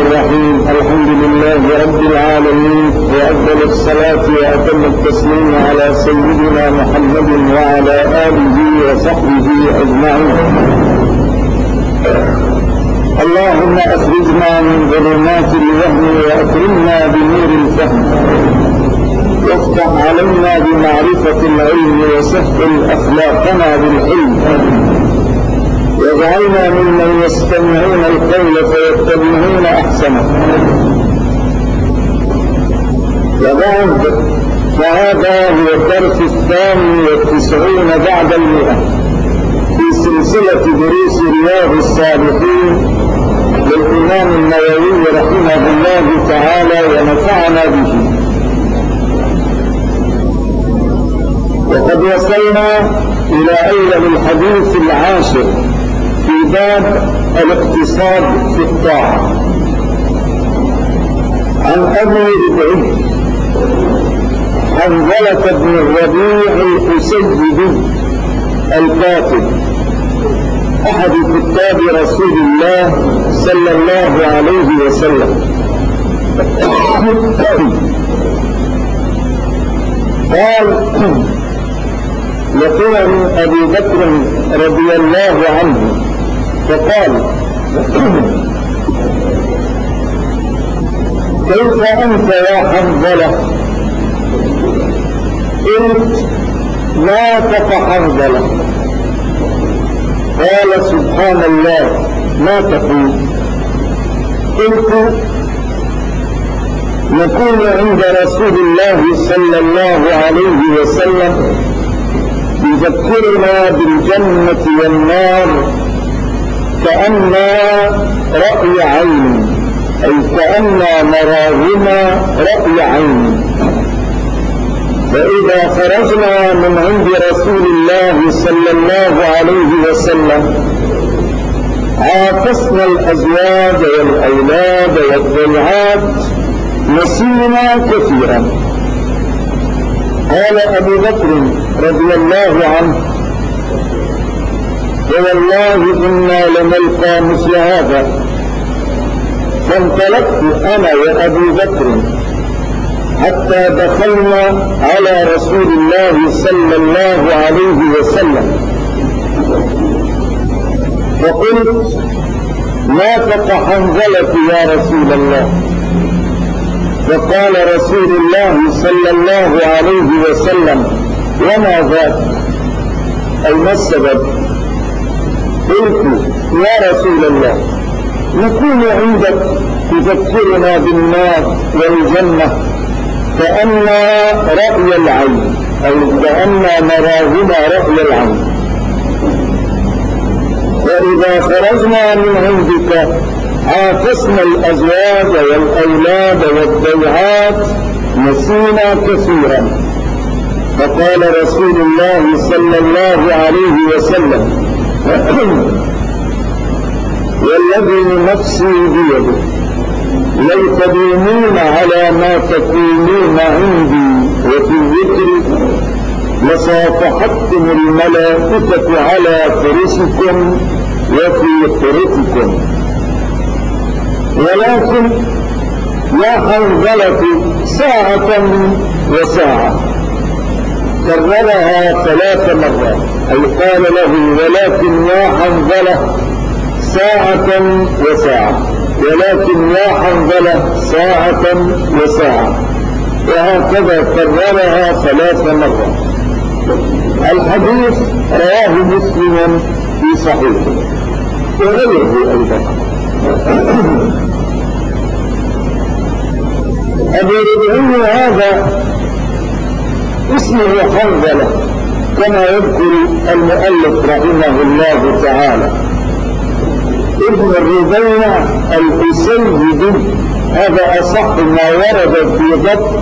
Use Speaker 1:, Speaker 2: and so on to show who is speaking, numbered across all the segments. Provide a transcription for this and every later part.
Speaker 1: الرحيم. الحمد لله رب العالمين، وأفضل الصلاة وأتم التسليم على سيدنا محمد وعلى آله وصحبه أجمعين. اللهم أخرجنا من ظلمات الوهم وأكرمنا بنور الفهم، وافتح علينا بمعرفة العلم وسهل أخلاقنا بالحلم، واجعلنا ممن يستمعون القول فيتبعون أحسنه. وبعد، فهذا هو الدرس 92 بعد 100 في سلسلة دروس رياض الصالحين للإمام النووي رحمه الله تعالى ونفعنا به. وقد وصلنا إلى أول الحديث 10 في باب الاقتصاد في الطاعة، عن أبي ربعي حنظلة بن الربيع الأسيدي الكاتب، أحد كتاب رسول الله صلى الله عليه وسلم، قال: لقيني أبي بكر رضي الله عنه فقال: كيف أنت يا حنظلة؟ قلت: لا تقع حنظلة. قال: سبحان الله، ما تقول؟ قلت: نكون عند رسول الله صلى الله عليه وسلم يذكرنا بالجنة والنار كأن رأي عين، أي كأن نراهما رأي عين. فإذا خرجنا من عند رسول الله صلى الله عليه وسلم عاكسنا الأزواج والأولاد والضيعات، نسينا كثيرا. قال أبو بكر رضي الله عنه: ووالله إنا لنلقى مثل هذا. فانطلقت أنا وأبو بكر حتى دخلنا على رسول الله صلى الله عليه وسلم، فقلت: ما تقع حنظلة يا رسول الله؟ فقال رسول الله صلى الله عليه وسلم: وما ذاك؟ أي ما السبب؟ قلت: يا رسول الله، نكون عندك تذكرنا بالنار والجنة كأن رأي العين، أي كأن نراهما رأي العين. وإذا خرجنا من عندك عاكسنا الأزواج والأولاد والضيعات، نسينا كثيرا. فقال رسول الله صلى الله عليه وسلم: والذي نفسي بيده لو تدومون على ما تقولون عندي وفي الذكر لصافحتكم الملائكة على فرشكم وفي طرقكم. ولكن يا حنظلة ساعة وساعة، كررها 3 مرات، أي قال له: ولكن يا حنظلة ساعة وساعة، ولكن يا حنظلة ساعة وساعة، وهكذا كررها 3 مرات. الحديث رواه مسلم في صحيحه وغيره أيضا. أبو ربعي هذا اسمه حنظلة كما يذكر المؤلف رحمه الله تعالى، ابن الربيع الأسيدي. هذا أصح ما ورد في ضبط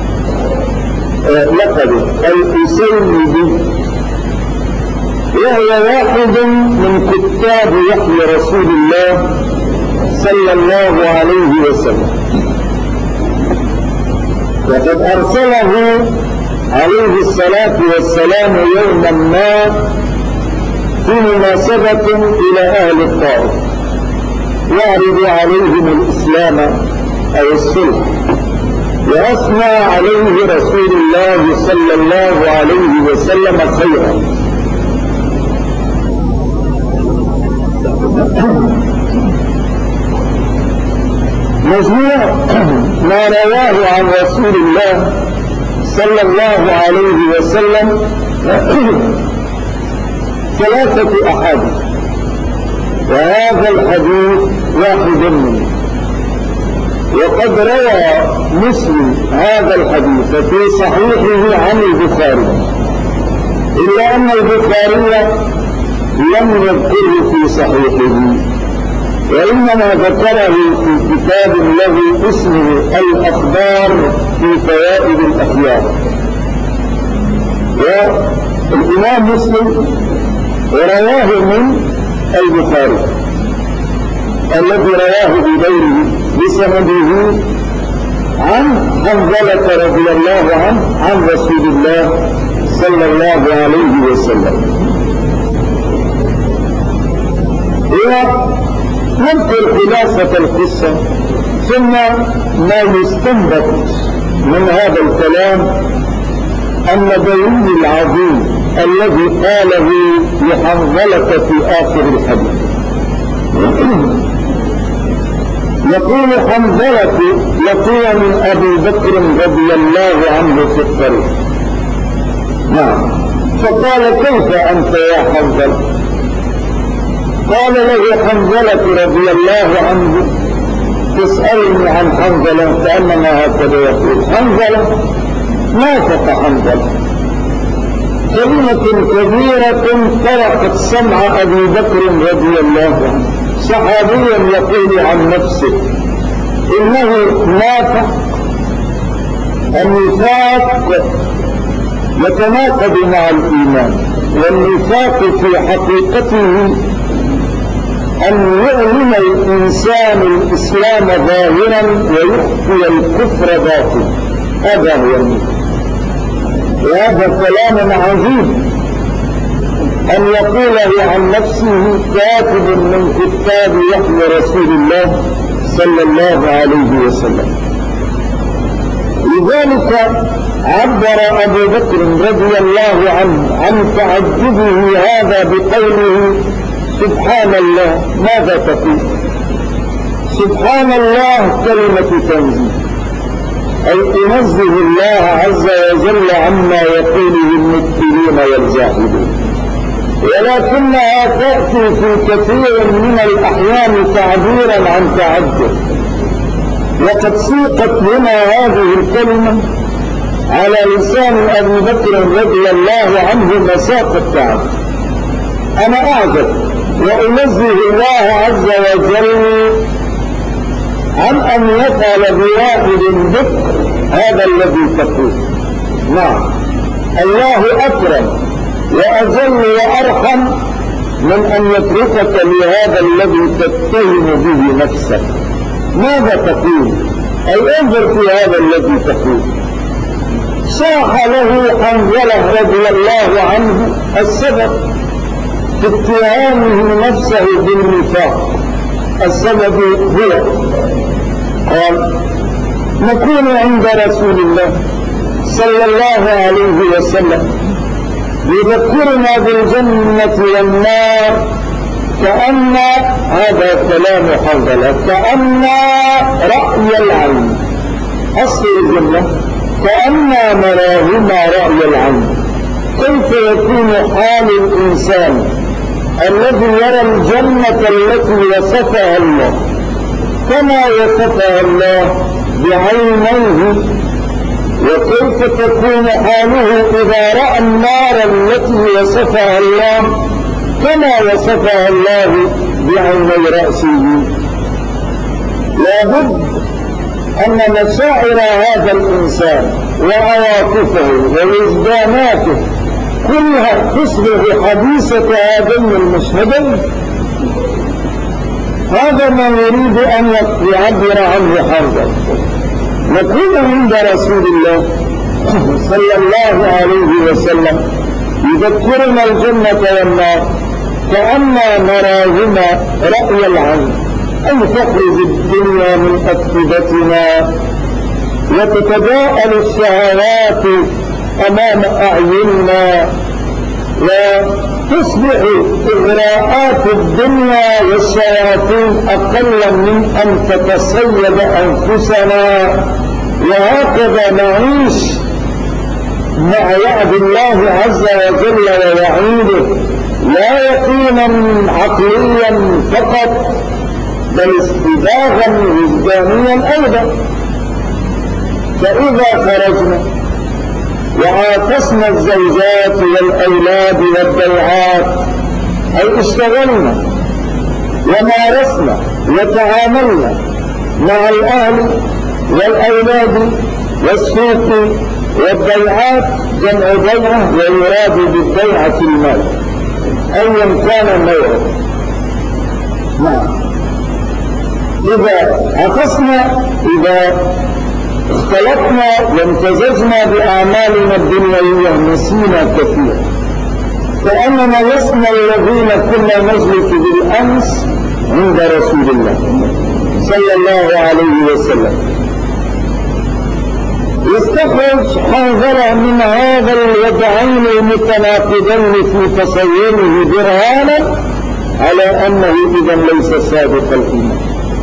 Speaker 1: لقبه الأسيدي، وهو واحد من كتاب وحي رسول الله صلى الله عليه وسلم، وقد أرسله عليه الصلاة والسلام يوما ما في مناسبة إلى أهل الطائف، يعرض عليهم الإسلام أو الصلح، وأثنى عليه رسول الله صلى الله عليه وسلم خيرا. مجموع ما رواه عن رسول الله صلى الله عليه وسلم 3 أحاديث، وهذا الحديث واحد منه. وقد روى مسلم هذا الحديث في صحيحه عن البخاري، إلا أن البخاري لم يذكره في صحيحه، وإنما ذكره في كتاب له اسمه الأخبار في فوائد الأخيار. والإمام مسلم رواه من البخاري الذي رواه بغيره بسنده عن حنظلة رضي الله عنه عن رسول الله صلى الله عليه وسلم. ونذكر خلاصة القصة ثم ما يستنبط من هذا الكلام النبوي العظيم الذي قاله لحنظلة في آخر الحديث. يقول حنظلة لقيني أبي بكر رضي الله عنه في الطريق. نعم. فقال كيف أنت يا حنظلة؟ قال له حنظلة رضي الله عنه تسألني عن حنظلة كأنما هكذا يقول. حنظلة نافق حنظلة كلمة كبيرة طرقت سمع أبي بكر رضي الله عنه. صحابيا يقول عن نفسه إنه نافق. النفاق يتناقض مع الإيمان، والنفاق في حقيقته أن يعلن الإنسان الإسلام ظاهرا ويخفي الكفر باطنا. هذا هو النفاق. وهذا كلام عظيم أن يقوله عن نفسه كاتب من كتاب وحي رسول الله صلى الله عليه وسلم. لذلك عبر أبو بكر رضي الله عنه عن تعجبه هذا بقوله سبحان الله. ماذا تقول؟ سبحان الله كلمة تنزيه، أي تنزه الله عز وجل عما يقوله المبتلين والجاهلون، ولكنها تأتي في كثير من الأحيان تعبيرا عن تعجب. وقد سيقت هنا هذه الكلمة على لسان أبي بكر رضي الله عنه مساق التعب. أنا أعجب وأنزه الله عز وجل عن أن يفعل بواحد بكر هذا الذي تقول. نعم، الله أكرم وأجل وأرحم من أن يتركك لهذا الذي تتهم به نفسك. ماذا تقول؟ أي انظر في هذا الذي تقول. صاح له حنظلة رضي الله عنه السبب في اتهامه نفسه بالنفاق. السبب هو قال نكون عند رسول الله صلى الله عليه وسلم يذكرنا بالجنة والنار كأن هذا كلام حنظلة كأن رأي العين. أصل الجنة كأن نراهما رأي العين. كيف يكون حال الإنسان الذي يرى الجنة التي وصفها الله كما وصفها الله بعينيه، وكيف تكون حاله إذا رأى النار التي وصفها الله كما وصفها الله بعيني رأسه؟ لابد أن مشاعر هذا الإنسان وعواطفه ووجداناته كلها تصبح حديثة هذين المشهدين. هذا ما يريد أن يعبر عنه حنظلة. نكون عند رسول الله صلى الله عليه وسلم يذكرنا الجنة والنار كأننا نراهما رأي العين. أن تخرج الدنيا من أفئدتنا وتتضاءل الشهوات أمام أعيننا وتصبح إغراءات الدنيا والشياطين أقل من أن تتصيد أنفسنا، وهكذا نعيش مع وعد الله عز وجل ووعيده لا يقينا عقليا فقط بل استباغا وجدانيا أيضا. فإذا خرجنا وعاكسنا الزوجات والأولاد والضيعات أي اشتغلنا ومارسنا وتعاملنا مع الأهل والأولاد والسوق والضيعات، جمع ضيعة ويراد بالضيعة المال أيا كان نوعه. نعم، إذا عكسنا، إذا اختلطنا وامتزجنا بأعمالنا الدنيوية نسينا كثيرا، كأننا لسنا الذين كنا نجلس بالأمس عند رسول الله صلى الله عليه وسلم. يستخرج حنظلة من هذا الوضعين المتناقضين في تصوره برهانا على أنه إذا ليس صادق الإيمان.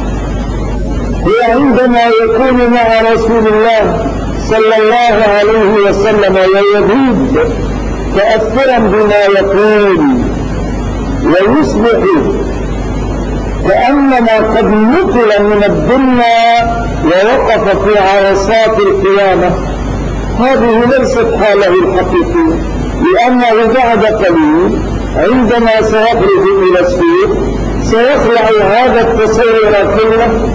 Speaker 1: وعندما يكون مع رسول الله صلى الله عليه وسلم ويزيد تأثرا بما يقول ويصبح كأنما قد نقل من الدنيا ووقف في عرصات القيامة، هذه ليست حاله الحقيقية، لأنه بعد قليل عندما سيخرج إلى السوق سيخلع هذا التصور كله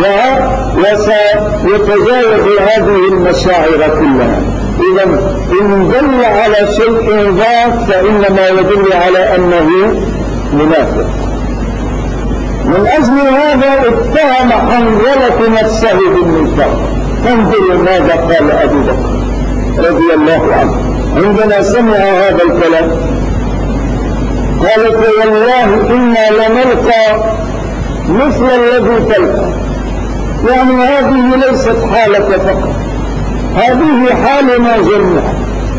Speaker 1: وسيتجاوز هذه المشاعر كلها. إذا إن دل على شيء ذاك فإنما يدل على أنه منافق. من أجل هذا اتهم حنظلة نفسه بالنفاق. انظروا ماذا قال أبو بكر رضي الله عنه عندما سمع هذا الكلام، قال فوالله إنا لنلقى مثل الذي تلقى. يعني هذه ليست حالة فقط، هذه حالنا جميعا.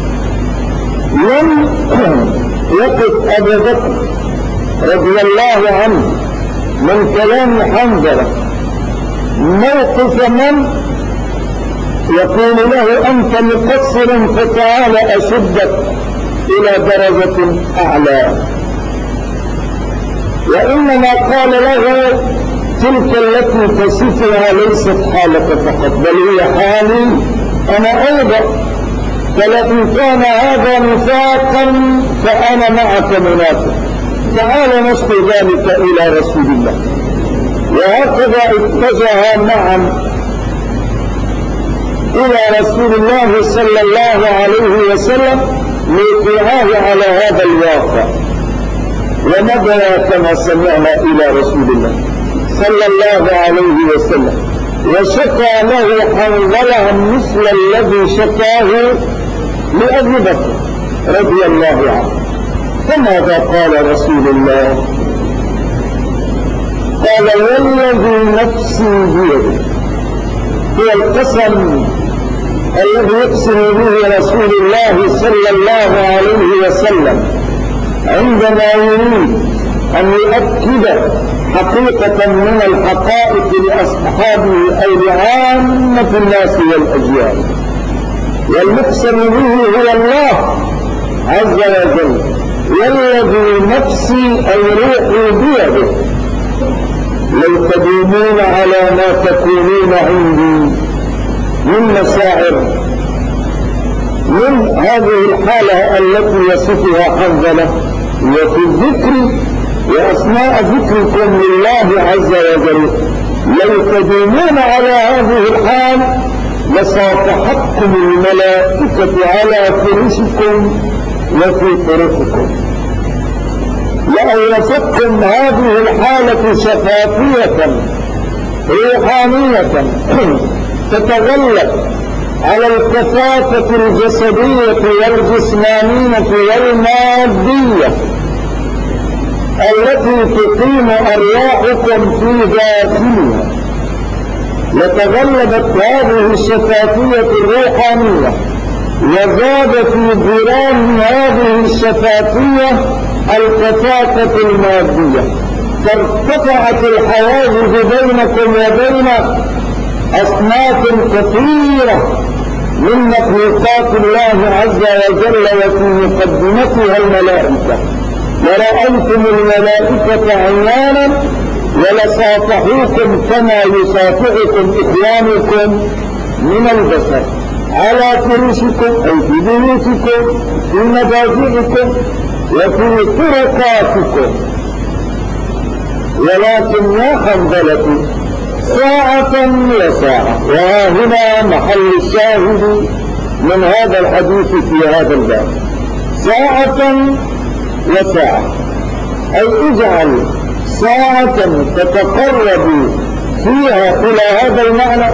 Speaker 1: لم يقف أبو بكر رضي الله عنه من كلام حنظلة موقف من يقول له أنت مقصر فتعال أشدك إلى درجة أعلى، وإنما قال له تلك التي تصفها ليست حالة فقط بل هي حالي أنا أيضا، فلئن كان هذا نفاقا فأنا معك منافق، تعال نشكو ذلك إلى رسول الله. وهكذا اتجه معا إلى رسول الله صلى الله عليه وسلم ليطيعاه على هذا الواقع، ومضى كما سمعنا إلى رسول الله صلى الله عليه وسلم وشكى له حنظلة مثل الذي شكاه لأبي بكر رضي الله عنه. فماذا قال رسول الله؟ قال والذي نفسي بيده، هو القسم الذي يقسم به رسول الله صلى الله عليه وسلم عندما يريد أن يؤكد حقيقة من الحقائق لأصحابه أي لعامة الناس والأجيال. والمقسم به هو الله عز وجل، والذي نفسي أي روحي بيده لو تدومون على ما تكونون عندي من مشاعر من هذه الحالة التي يصفها حنظلة، وفي الذكر وأثناء ذكركم لله عز وجل لو تدومون على هذه الحال لصافحتكم الملائكة على فرشكم وفي طرقكم، لأورثتكم هذه الحالة شفافية روحانية تتغلب على الكثافة الجسدية والجسمانية والمادية التي تقيم أرواحكم في داخلها، لتغلبت هذه الشفافية الروحانية وزاد في جيران هذه الشفافية الكثافة المادية، فارتفعت الحواجز بينكم وبين أصناف كثيرة من مخلوقات الله عز وجل، وفي مقدمتها الملائكة. ورأيتم الملائكة عيانا ولصافحوكم كما يصافحكم إخوانكم من البشر على فرشكم أي في بيوتكم، في مضاجعكم، وفي طرقاتكم. ولكن يا حنظلة ساعة وساعة، وهنا محل الشاهد من هذا الحديث في هذا الباب. ساعة وساعة أي اجعل ساعة تتقرب فيها إلى هذا المعنى،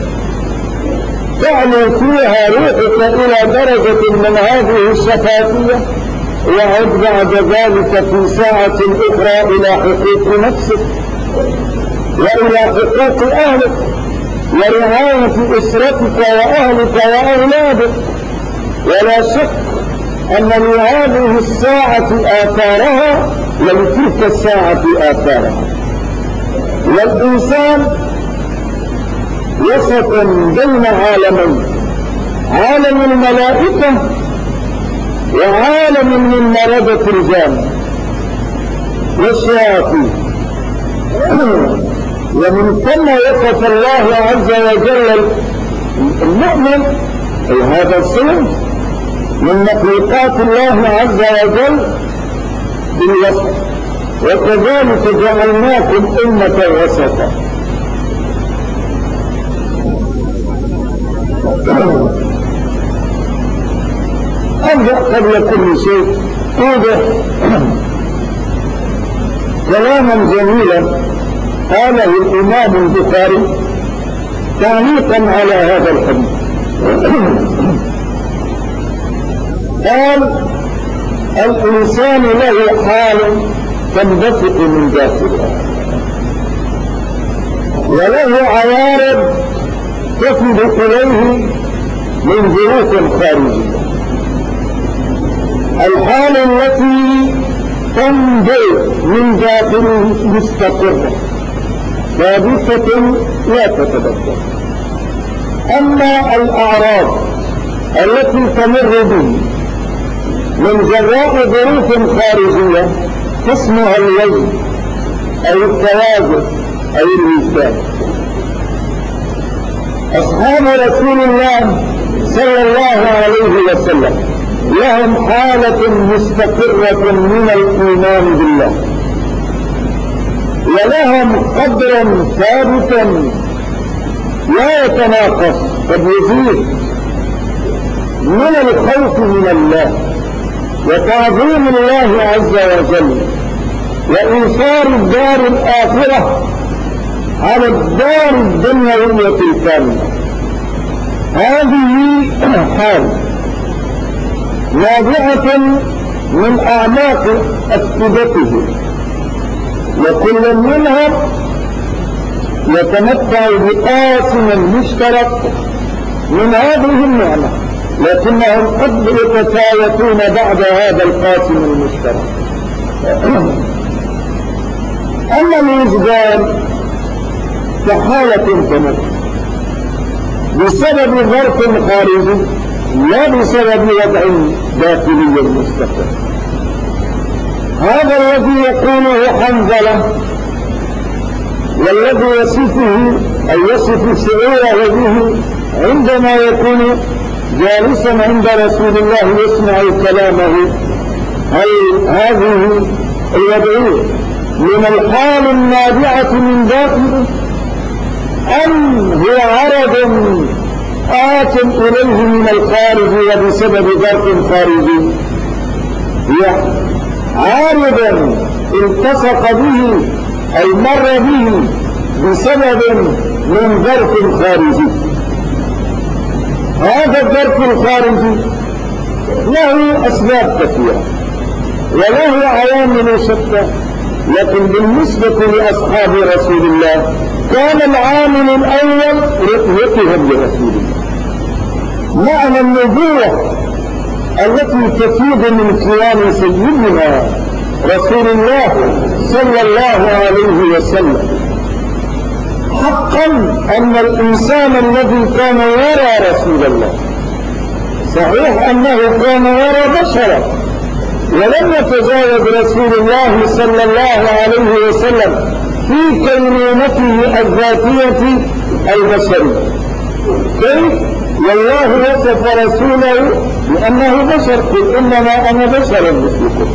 Speaker 1: تعلو فيها روحك إلى درجة من هذه الشفافية، وعد بعد ذلك في ساعة أخرى إلى حقوق نفسك وإلى حقوق أهلك ورعاية أسرتك وأهلك وأولادك. ولا شك أن لهذه الساعة آثارها ولتلك الساعة آثارها. والإنسان وسط بين عالمين، عالم الملائكة وعالم من مردة الجان والشياطين. ومن ثم وصف الله عز وجل المؤمن أي هذا الصنف من مخلوقات الله عز وجل بالوسط، وكذلك جعلناكم أمة وسطا. أبدأ قبل كل شيء أوضح كلاما جميلا قاله الإمام البخاري تعليقا على هذا الحديث. قال: الإنسان له حال تنبثق من داخله، وله عوارض تفد إليه من ظروف خارجية. الحال التي تنبع من داخله مستقرة ثابتة لا تتبدل. أما الأعراض التي تمر به من جراء ظروف خارجية فاسمها الوجه أو التواجد أو الوجدان. أصحاب رسول الله صلى الله عليه وسلم لهم حالة مستقرة من الإيمان بالله، ولهم قدرا ثابتا لا يتناقص قد يزيد من الخوف من الله وتعظيم الله عز وجل وإيثار الدار الآخرة على الدار الدنيوية الكاملة. هذه حال نابعة من أعماق أفئدته، وكل منها يتمتع بقاسم مشترك من هذه النعمة، لكنهم قد يتفاوتون بعد هذا القاسم المشترك. أما الوجدان كحالة تمر بسبب ظرف خارجي لا بسبب وضع داخلي مستقر. هذا الذي يقوله حنظلة والذي يصفه أي يصف شعوره به عندما يكون جالسا عند رسول الله يسمع كلامه، هل هذه الوضعية من الحال النابعة من داخله أم هو عرض آت إليه من الخارج وبسبب ظرف خارجي؟ هي عارض التصق به أي مر به بسبب من ظرف خارجي. هذا الظرف الخارجي له أسباب كثيرة، وله عوامل شتى، لكن بالنسبة لأصحاب رسول الله كان العامل الأول رؤيتهم لرسول الله. معنى النبوة التي تفيض من كيان سيدنا رسول الله صلى الله عليه وسلم. حقا أن الإنسان الذي كان يرى رسول الله، صحيح أنه كان يرى بشرا، ولم يتزاوج رسول الله صلى الله عليه وسلم في كينونته الذاتية البشرية. كيف؟ والله وصف رسوله بأنه بشر، قل إنما أنا بشر مثلكم.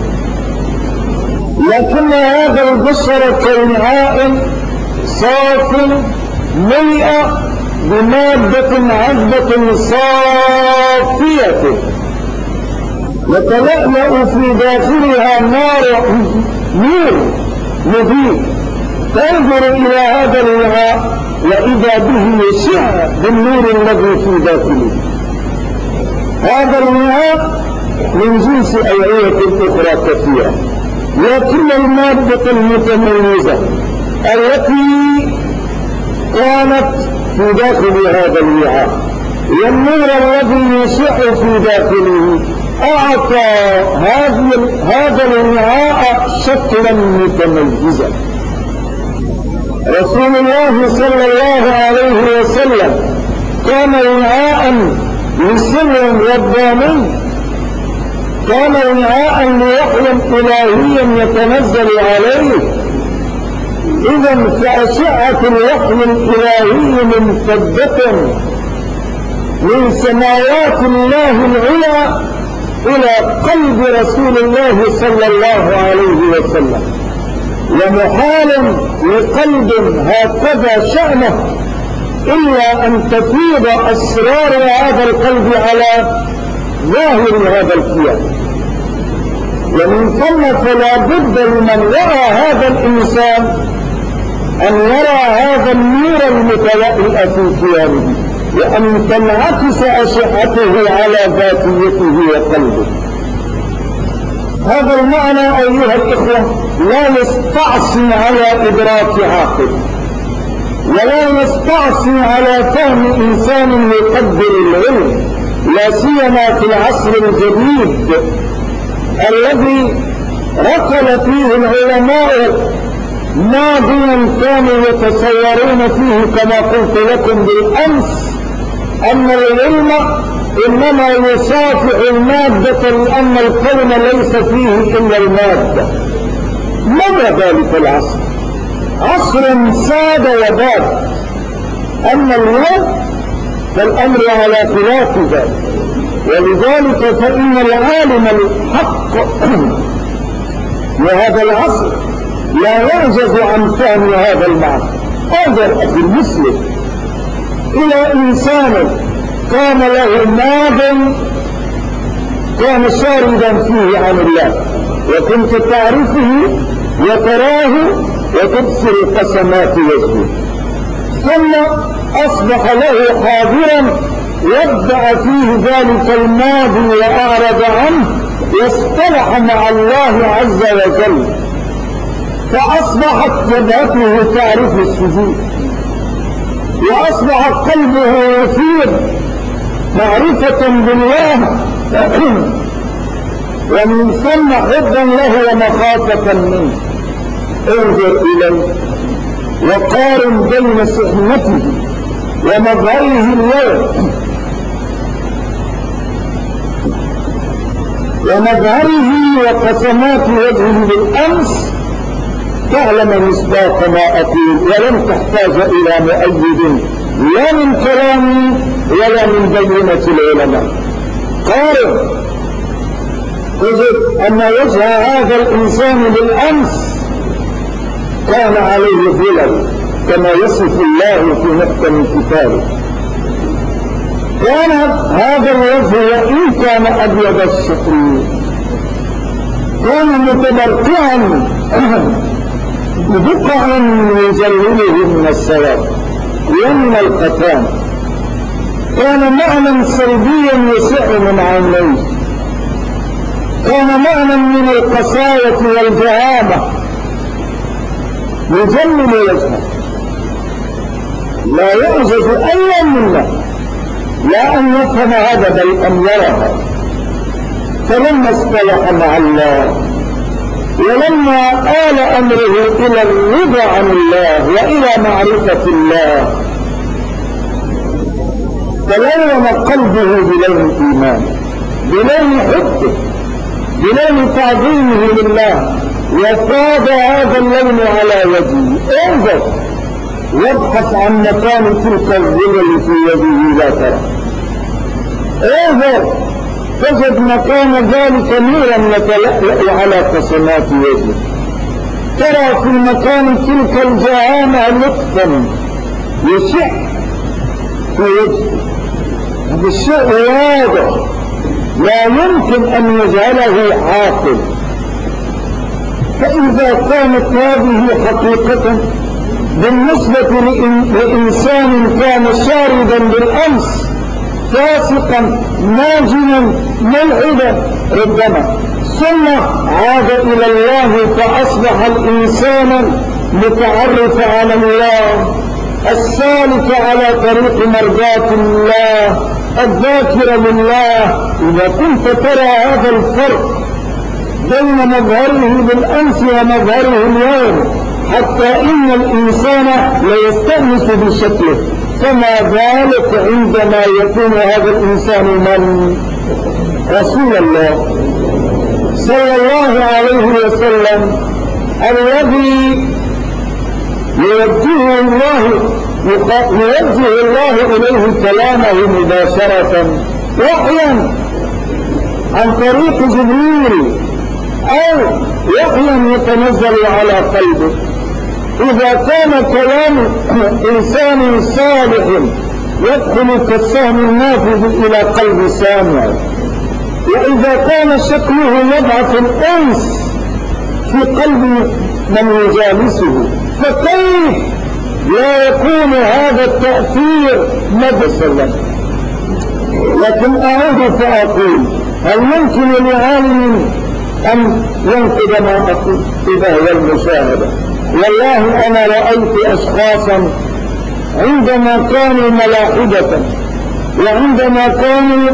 Speaker 1: لكن هذا البشر كوعاء صاف ملئ بمادة عذبة صافية يتلألأ في داخلها نور مضيء. تنظر إلى هذا الوعاء وإذا به يشع بالنور الذي في داخله. هذا الوعاء من جنس أوعية أخرى كثيرة، لكن المادة المتميزة التي كانت في داخل هذا الوعاء والنور الذي يشع في داخله أعطى هذا الوعاء شكلا متميزا. رسول الله صلى الله عليه وسلم كان وعاء لسر رباني، كان وعاء لوحي إلهي يتنزل عليه. إذا فأشعة الوحي الإلهي ممتدة من سماوات الله العلى إلى قلب رسول الله صلى الله عليه وسلم. ومحال لقلب هكذا شأنه إلا أن تفيض أسرار هذا القلب على ظاهر هذا الكيان. ومن ثم فلا بد لمن يرى هذا الإنسان أن يرى هذا النور المتلألئ في كيانه، وأن تنعكس أشعته على ذاتيته وقلبه. هذا المعنى أيها الإخوة لا يستعصي على إدراك عاقل، ولا يستعصي على فهم إنسان يقدر العلم، لا سيما في العصر الجديد الذي ركل فيه العلماء ماضيا كانوا يتصورون فيه كما قلت لكم بالأمس أن العلم إنما يصافح المادة لأن الكون ليس فيه إلا المادة. مضى ذلك العصر، عصر ساد وباد. أما اليوم فالأمر على خلاف ذلك، ولذلك فإن العالم الحق وهذا العصر لا يعجز عن فهم هذا المعنى. انظر أخي المسلم إلى إنسان كان له ماض كان شاردا فيه عن الله، وكنت تعرفه وتراه وتبصر قسمات وجهه، ثم أصبح له حاضرا يبدأ فيه ذلك الماضي وأعرض عنه واصطلح مع الله عز وجل، فأصبحت جبهته تعرف السجود، وأصبح قلبه يثير معرفة بالله ومن ثم حبا له ومخافة منه. انظر إليه وقارن بين سحنته ومظهره اليوم ومظهره وقسمات وجهه بالأمس، تعلم مصداق ما أقول، ولن تحتاج إلى مؤيد لا من كلامي ولا من بينة العلماء. قارن تجد أن وجه هذا الإنسان بالأمس كان عليه ظلل كما يصف الله في محكم كتابه. كان هذا الوجه وإن كان أبيض الشقر كان متبرقعا ببقع يجلله من السواد ومن القتان، كان معنى سلبيا يسع من عينيه، كان معنى من القساوة والجهامة يجمل وجهه، لا يعجز أي منا لا أن يفهم هذا بل أن يرها. فلما اصطلح مع الله ولما آل أمره إلى الرضا عن الله وإلى معرفة الله تلون قلبه بلون إيمان، بلون حبه، بلون تعظيمه لله، وفاض هذا اللون على وجهه. انظر وابحث عن مكان تلك الظلل في يده لا ترى، انظر تجد مكان ذلك نورا يتلألأ على قسمات وجهه، ترى في مكان تلك الجهامة لطفا يشع في وجهه. هذا الشيء واضح لا يمكن أن يجعله عاقل. فإذا كانت هذه حقيقة بالنسبة لإنسان كان شاردا بالأمس فاسقا ناجما ملعبا ربما، ثم عاد إلى الله فأصبح الإنسان متعرف على الله، السالك على طريق مرضاة الله، الذاكر لله. إذا كنت ترى هذا الفرق بين مظهره بالأمس ومظهره اليوم حتى إن الإنسان ليستأنس بشكله، فما ذلك عندما يكون هذا الإنسان من رسول الله صلى الله عليه وسلم الذي يوجه الله إليه كلامه مباشرة وحيا عن طريق جبريل أو وحيا يتنزل على قلبه. إذا كان كلام إنسان صالح يدخل كالسهم النافذ إلى قلب سامع، وإذا كان شكله يبعث الأنس في قلب من يجالسه، فكيف لا يكون هذا التأثير مدسلا؟ لكن أعود فأقول هل يمكن لعالم أن ينقذ ما أقول؟ إذا هو المشاهدة. والله أنا رأيت أشخاصا عندما كانوا ملاحدة وعندما كانوا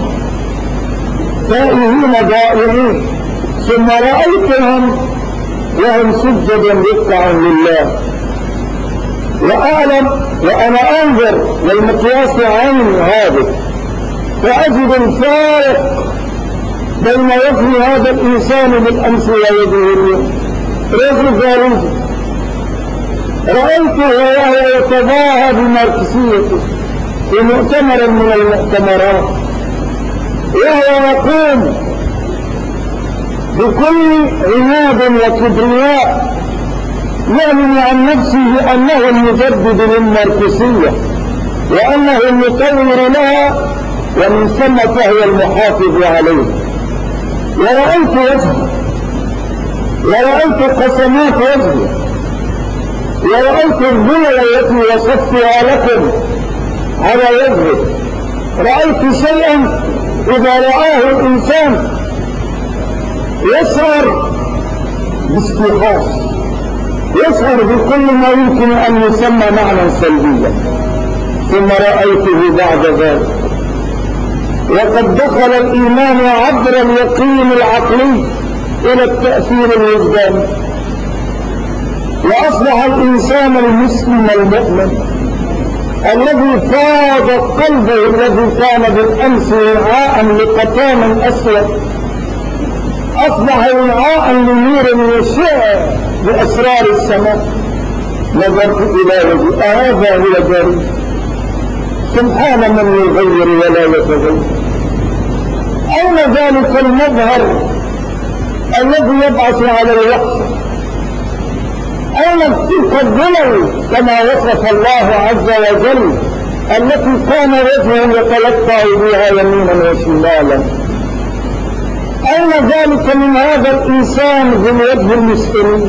Speaker 1: تائهين ضائعين، ثم رأيتهم وهم سجدا ركعا لله، وأعلم وأنا أنظر والمقياس عيني هذا، فأجد الفارق بين وجه هذا الإنسان بالأمس ووجهه اليوم. رجل فارسي رأيته وهو يتباهى بماركسيته في مؤتمر من المؤتمرات، وهو يقوم بكل عناد وكبرياء يعلن عن نفسه أنه المجدد للماركسية وأنه المطور لها ومن ثم فهو المحافظ عليه. ورأيت وجهه ورأيت قسمات وجهه ورأيت الظلل التي وصفتها لكم على وجهه. رأيت شيئا إذا رآه الإنسان يشعر باستيقاظ، يشعر بكل ما يمكن أن يسمى معنى سلبيا. ثم رأيته بعد ذلك وقد دخل الإيمان عبر اليقين العقلي إلى التأثير الوجداني، وأصبح الإنسان المسلم المؤمن الذي فاض قلبه الذي كان بالأمس وعاء لقطام أسود أصبح وعاء لنور يشع بأسرار السماء. نظرت إلى وجهه هذا هو جريء، سبحان من يغير ولا يتغير. أين ذلك المظهر الذي يبعث على الوحش؟ أين تلك الظلل كما وصف الله عز وجل التي كان وجهه يتلقى بها يمينا وشمالا؟ أين ذلك من هذا الإنسان ذو الوجه المسكين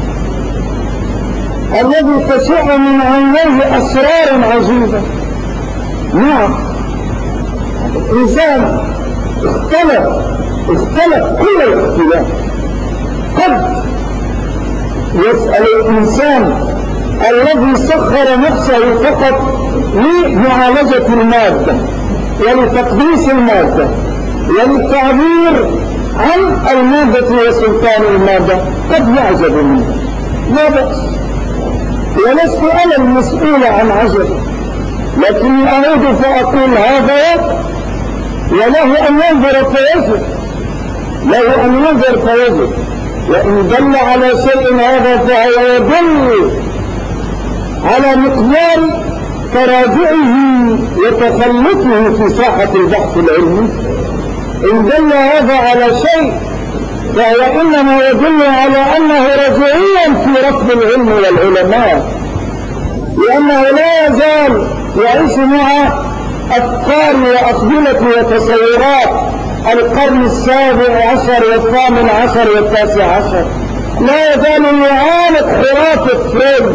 Speaker 1: الذي تشع من عينيه أسرار عجيبة؟ نعم، الإنسان اختلف اختلف كل الاختلاف. قد يسأل الإنسان الذي سخر نفسه فقط لمعالجة المادة ولتقديس المادة وللتعبير عن المادة وسلطان المادة قد يعجب منه، لا بأس، ولست أنا المسؤول عن عجب، لكني أعود فأقول هذا وقت وله أن ينظر فيجب، له أن ينظر فيجب، وإن دل على شيء هذا فهو يدل على مقدار تراجعه وتخلفه في ساحة البحث العلمي. إن دل هذا على شيء فهو إنما يدل على أنه رجعيا في رفض العلم والعلماء، لأنه لا يزال يعيش مع أفكار وأقبلة وتصورات القرن السابع عشر والثامن عشر والتاسع عشر، لا يزال يعانق خرافة فرويد.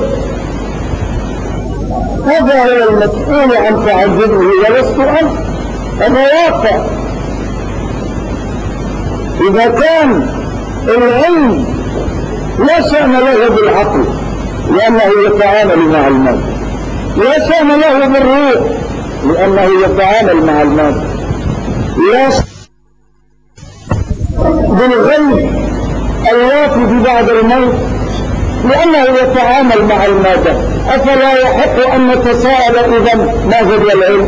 Speaker 1: هذا هو المسؤول عن تعجبه ولست أنا واقع. إذا كان العلم لا شأن له بالعقل لأنه يتعامل مع المادة، لا شأن له بالروح لأنه يتعامل مع المادة، لا شأن بالغيب الوافد بعد الموت لأنه يتعامل مع المادة. أفلا يحق أن نتساءل إذا ما هو العلم؟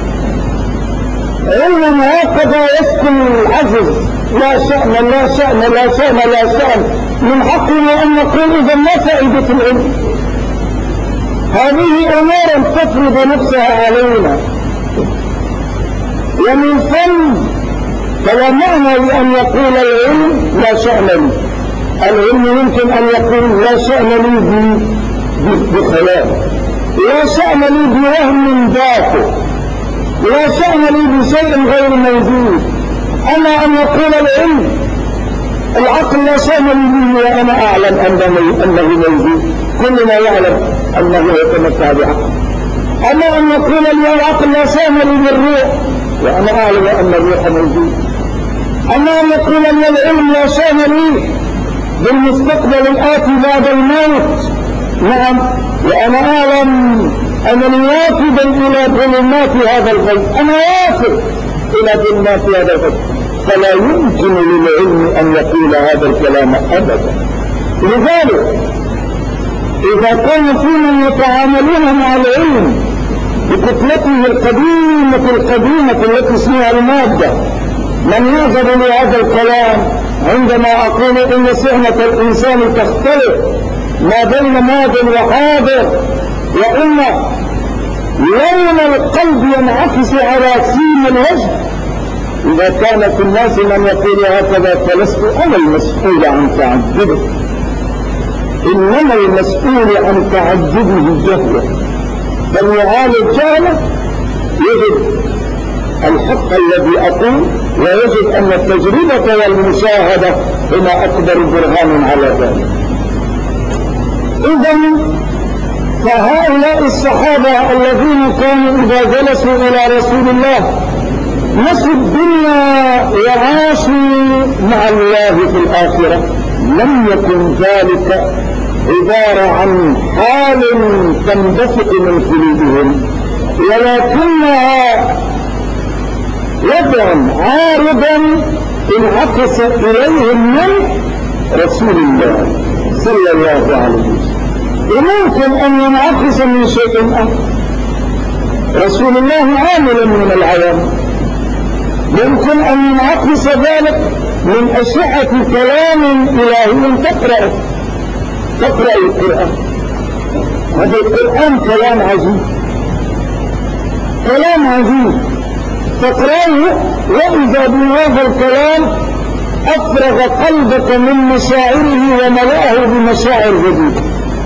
Speaker 1: علم هكذا يسكن العجز، لا شأن لا شأن لا شأن لا شأن. من حقنا أن نقول إذا ما فائدة العلم؟ هذه أمور تفرض نفسها علينا، ومن ثم فلا معنى لأن يقول العلم لا شأن لي. العلم يمكن أن يقول لا شأن لي بخيال، لا شأن لي بوهم ذاته، لا شأن لي بشيء غير موجود. أما أن يقول العلم العقل لا شأن لي وأنا أعلم أنه موجود، كلنا يعلم أنه يتمتع بعقل. أما أن يقول لي العقل لا شأن لي بالروح وأنا أعلم أن الروح موجود. أما أن يقول لي العلم لا شأن لي بالمستقبل الآتي بعد الموت، نعم، وأنا أعلم أنني وافدا إلى ظلمات هذا الغيب، أنا وافد إلى ظلمات هذا الغيب، فلا يمكن للعلم أن يقول هذا الكلام أبدا. لذلك إذا كان في من يتعاملون مع العلم بكتلته القديمة التي اسمها المادة، من يعجب لهذا الكلام عندما أقول إن سنة الإنسان تختلف ما بين ماض وحاضر، وإن لون القلب ينعكس على سين الوجه. إذا كان في الناس من يقول هكذا فلست أنا المسؤول عن تعجبه، إنما المسؤول عن تعجبه جهله، فليعالج جهله يجد الحق الذي أقول، ويجد أن التجربة والمشاهدة هما أكبر برهان على ذلك. إذن فهؤلاء الصحابة الذين كانوا إذا جلسوا إلى رسول الله نسوا الدنيا وعاشوا مع الله في الآخرة، لم يكن ذلك عبارة عن حال تنبثق من قلوبهم، ولكنها وضع عارضا انعكس إليهم من رسول الله صلى الله عليه وسلم. وممكن أن ينعكس من شيء آخر، رسول الله عامل من العوام، ممكن أن ينعكس ذلك من أشعة كلام إلهي تقرأ القرآن. هذا القرآن كلام عجيب، كلام عجيب تقرأه، وإذا بهذا الكلام أفرغ قلبك من مشاعره وملأه بمشاعر جديدة.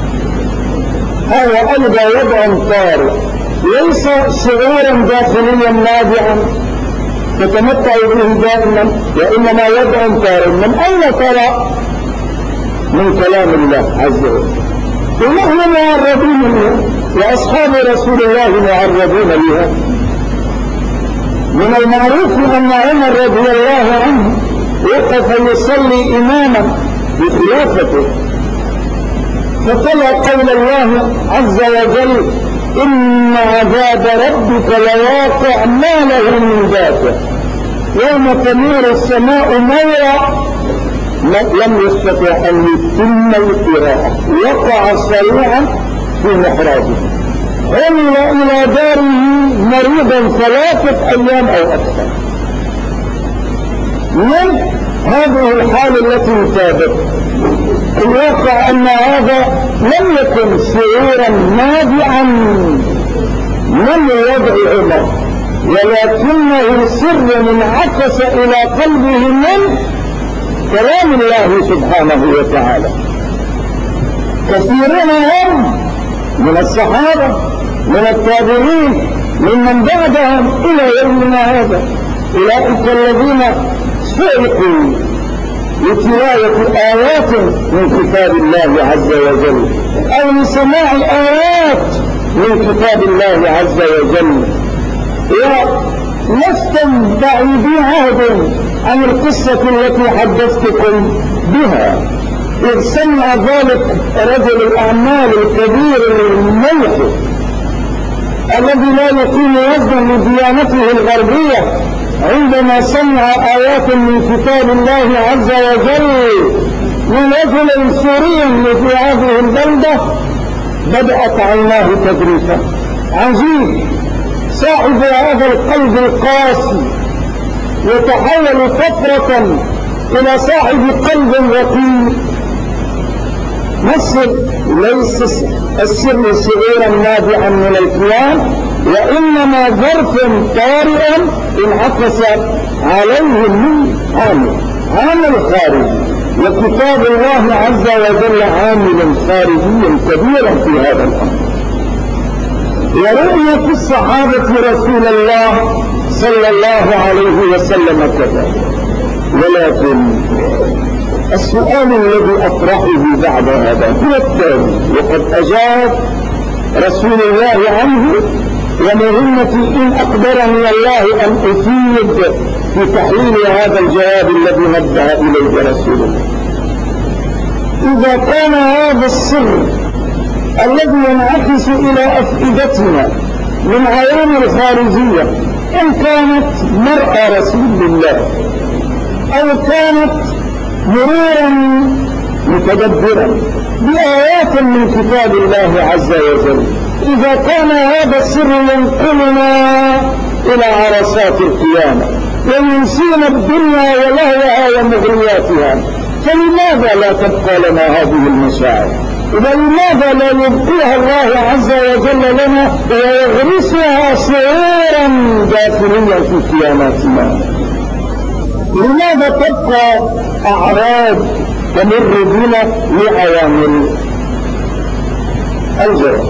Speaker 1: هذا أيضا وضع طارئ، ليس شعورا داخليا نابعا تتمتع به دائما، وإنما وضع طارئ. من أين ترى؟ من كلام الله عز وجل، ونحن معرضون منه، وأصحاب رسول الله معرضون بها. من المعروف أن عمر رضي الله عنه وقف يصلي إماما بخلافته، فتلا قول الله عز وجل: إن عذاب ربك لواقع ما له من دافع، يوم تمور السماء مورا. لم يستطع أن يتم القراءة، وقع سريعا في محرابه، عمل إلى داره مريضا 3 أيام أو أكثر. من هذه الحالة التي تابت، الواقع أن هذا لم يكن شعورا نابعا من وضع عمر، ولكنه سر انعكس إلى قلبه من كلام الله سبحانه وتعالى. كثيرون هم من الصحابة، من التابعين، ممن بعدهم إلى يومنا هذا، أولئك الذين سئقوا لتلاوة آيات من كتاب الله عز وجل، أو لسماع آيات من كتاب الله عز وجل. ولستم بعيدي عهد عن القصة التي حدثتكم بها، إذ سمع ذلك رجل الأعمال الكبير الملحد الذي لا يكون وزنا لديانته الغربية، عندما سمع آيات من كتاب الله عز وجل من رجل سوري في هذه البلدة، بدأت عيناه تذريفا. عجيب، صاحب هذا القلب القاسي يتحول فترة إلى صاحب قلب رقيق. مصر ليس السر شعورا نابعا من الكيان، وإنما ظرف طارئا انعكس عليه من عامل خارجي، وكتاب الله عز وجل عامل خارجي كبيرا في هذا الأمر. ورؤية الصحابة رسول الله صلى الله عليه وسلم كذلك. ولكن السؤال الذي أطرحه بعد هذا هو التالي، وقد أجاب رسول الله عنه، ومهمتي إن أقدرني الله أن أفيد في تحليل هذا الجواب الذي نبه إليه رسول الله. إذا كان هذا السر الذي ينعكس إلى أفئدتنا من عوامل خارجية، إن كانت مرأة رسول الله أو كانت مرورا متدبرا بآيات من كتاب الله عز وجل، إذا كان هذا السر ينقلنا إلى عرصات القيامة وينسينا الدنيا ولهوها ومغرياتها، فلماذا لا تبقى لنا هذه المشاعر؟ ولماذا لا يبقيها الله عز وجل لنا ويغرسها شعورا داخليا في قياماتنا؟ لماذا تبقى أعراض تمر بنا لعوامل الجرم؟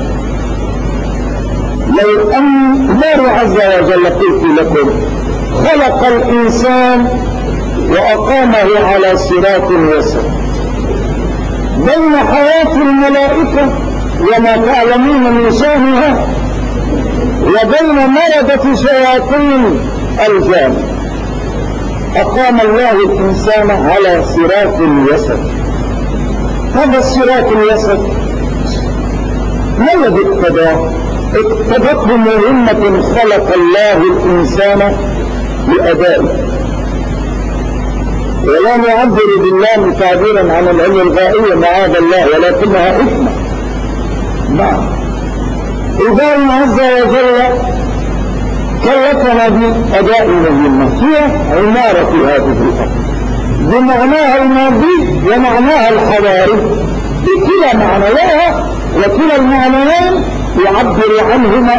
Speaker 1: لو أن الله عز وجل قلت لكم خلق الإنسان وأقامه على صراط وسط بين حياة الملائكة وما تعلمون من شأنها وبين مردة شياطين الجان، أقام الله الإنسان على صراط وسط. هذا الصراط الوسط ما الذي اقتضته مهمة خلق الله الإنسان لأدائه، ولا نعبر بالله تعبيرا عن العلم الغائية معاذ الله، ولكنها حكمة. نعم، إذا عز وجل كلفنا بأداء مهمة هي عمارة هذه الأرض بمعناها الماضي ومعناها الحضاري، بكلا معناها، وكلا المعنيين يعبر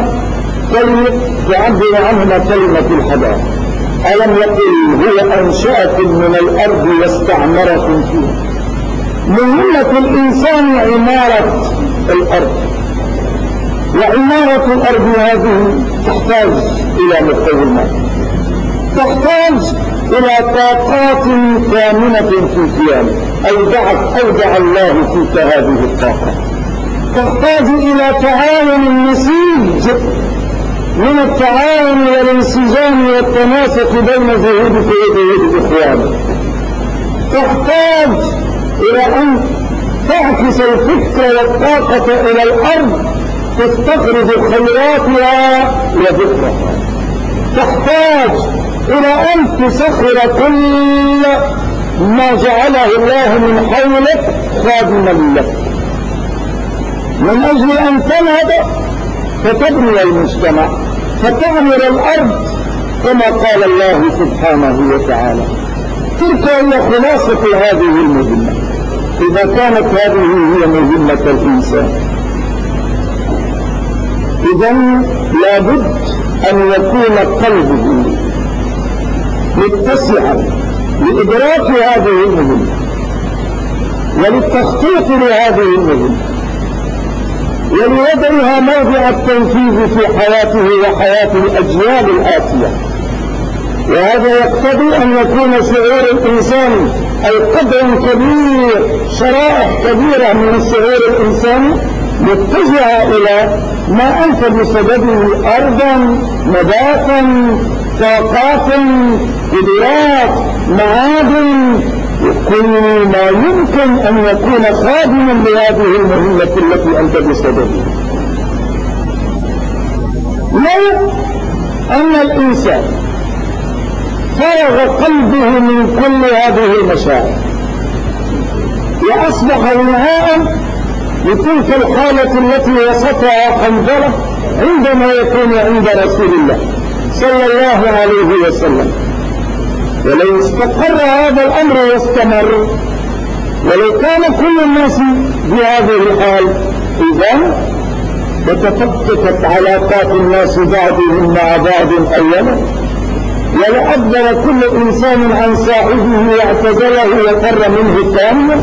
Speaker 1: عنهما كلمة الحضارة. ألم يقل هو أنشأكم من الأرض واستعمركم فيها؟ مهمة الإنسان عمارة الأرض، وعمارة الأرض هذه تحتاج إلى مقومات، تحتاج إلى طاقات كامنة في القيام. أودع الله فيك هذه الطاقة، تحتاج إلى تعاون نسيج من التعاون والانسجام والتناسق بين جهودك وجهود إخوانك، تحتاج إلى أن تعكس الفكر والطاقة إلى الأرض تستخرج خيراتها وذكرها. تحتاج إلى أن تسخر كل ما جعله الله من حولك خادما لك من أجل أن تنهض فتبني المجتمع فتعمر الأرض كما قال الله سبحانه وتعالى. تلك هي خلاصة هذه المهمة إذا كانت هذه هي مهمة الإنسان. إذن لابد أن يكون قلبه متسعا لإدراك هذه المهمة وللتخطيط لهذه المهمة ولوضعها موضع التنفيذ في حياته وحياة الأجيال الآتية. وهذا يقتضي أن يكون شعور الإنسان أي قدر كبير شرائح كبيرة من الشعور الإنساني متجهة إلى ما أنت بسببه أرضا نباتا طاقات قدرات معادن كل ما يمكن أن يكون خادما لهذه المهمة التي أنت بسببها. لو أن الإنسان فرغ قلبه من كل هذه المشاعر وأصبح وعاء لتلك الحالة التي وصفها حنظلة عندما يكون عند رسول الله صلى الله عليه وسلم، ولو استقر هذا الأمر واستمر ولو كان كل الناس بهذه الحال إذن لتفككت علاقات الناس بعضهم مع بعض أولا ولأبدل كل إنسان عن صاحبه واعتزله وفر منه ثانيا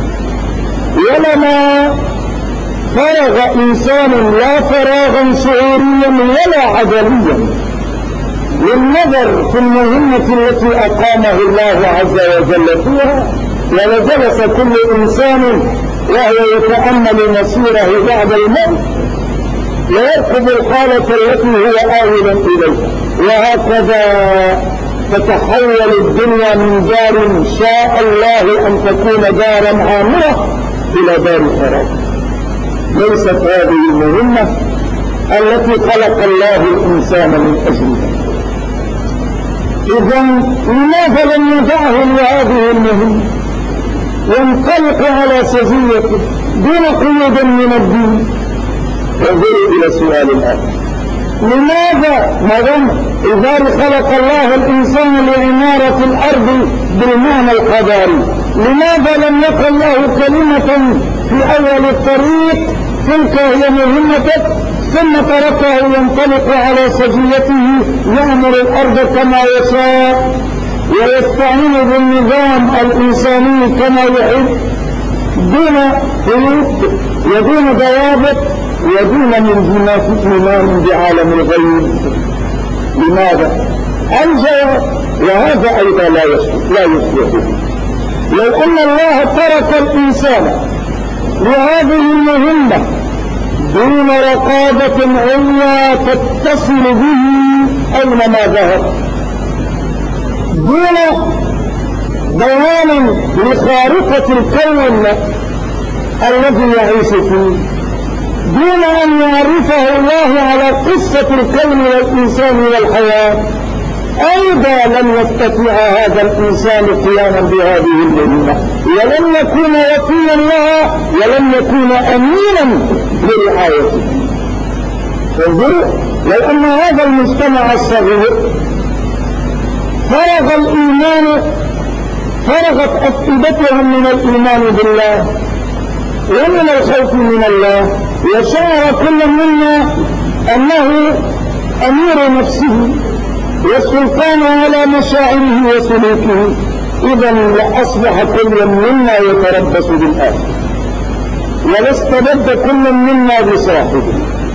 Speaker 1: ولما فرغ إنسان لا فراغا شعوريا ولا عدليا للنظر في المهمة التي أقامه الله عز وجل فيها ولجلس كل إنسان وهو يتأمل مسيره بعد الموت ويركب الحالة التي هو آولا إليها وهكذا تتحول الدنيا من دار شاء الله أن تكون دارا عامرة إلى دار خراب. ليست هذه المهمة التي خلق الله الإنسان من أجلها. إذن لماذا لم يدعه لهذه المهمة ينطلق على سجيته دون قيود من الدين؟ انظروا إلى سؤال الآن، لماذا مدام إذا خلق الله الإنسان لعمارة الأرض بالمعنى الحضاري لماذا لم يقل له كلمة في أول الطريق تلك هي مهمتك ثم تركه ينطلق على سجيته يأمر الأرض كما يشاء ويستعين بالنظام الإنساني كما يحب دون حدود ودون ضوابط ودون من إيمان بعالم الغيب؟ لماذا؟ الجواب وهذا أيضا لا يصلح. لو أن الله ترك الإنسان لهذه المهمة دون رقابة عليا تتصل به أينما ذهب دون بيان لخارقة الكون الذي يعيش فيه دون أن يعرفه الله على قصة الكون والإنسان والحياة أيضا لم يستطيع هذا الإنسان قياما بهذه المهمة ولم يكون وكيلا لها ولم يكون أمينا لرعايته. انظروا لو أن هذا المجتمع الصغير فرغت أفئدتهم من الإيمان بالله ومن الخوف من الله وشعر كل منا أنه أمير نفسه والسلطان على مشاعره وسلوكه إذن لأصبح كل منا يتربص بالآخر ولاستبد كل منا بصاحبه